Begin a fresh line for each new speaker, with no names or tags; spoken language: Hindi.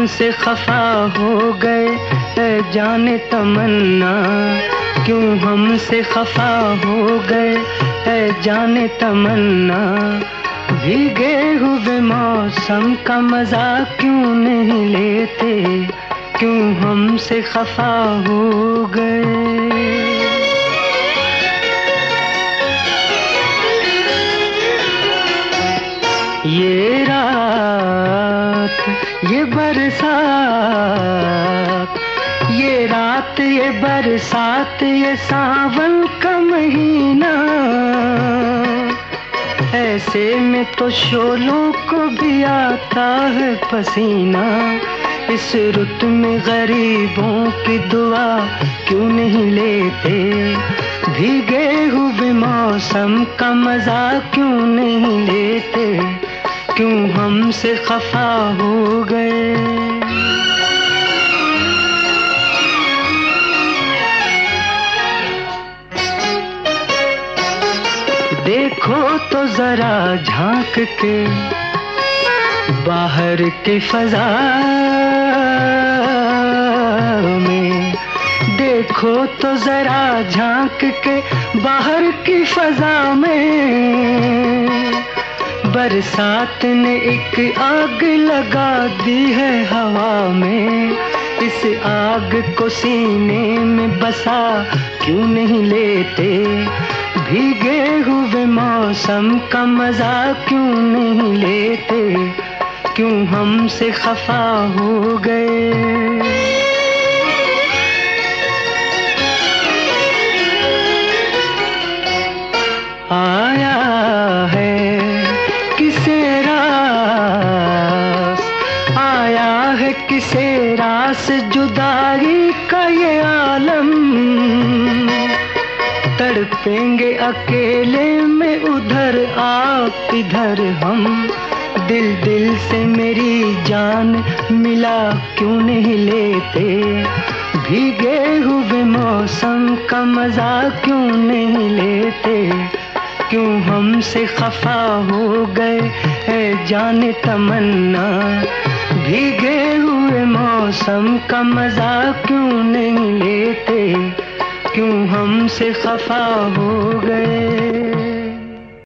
हमसे खफा हो गए ऐ जाने तमन्ना, क्यों हमसे खफा हो गए ऐ जाने तमन्ना। भीगे हुए मौसम का मजा क्यों नहीं लेते, क्यों हमसे खफा हो गए। ये रात ये बरसात, ये रात ये बरसात, ये सावन का महीना, ऐसे में तो शोलों को भी आता है पसीना। इस रुत में गरीबों की दुआ क्यों नहीं लेते, भीगे हुए मौसम का मजा क्यों नहीं लेते, क्यों हमसे खफा हो गए। देखो तो जरा झांक के बाहर की फजा में, देखो तो जरा झांक के बाहर की फजा में। बरसात ने एक आग लगा दी है हवा में, इस आग को सीने में बसा क्यों नहीं लेते, भीगे हुए मौसम का मजा क्यों नहीं लेते, क्यों हमसे खफा हो गए। आया है किसे रास, आया है किसे रास जुदाई का ये आलम। तड़पेंगे अकेले में उधर आप इधर हम, दिल दिल से मेरी जान मिला क्यों नहीं लेते, भीगे हुए मौसम का मजा क्यों नहीं लेते, क्यों हमसे खफा हो गए है जाने तमन्ना। भीगे हुए मौसम का मजा क्यों नहीं लेते, क्यों हमसे खफा हो गए।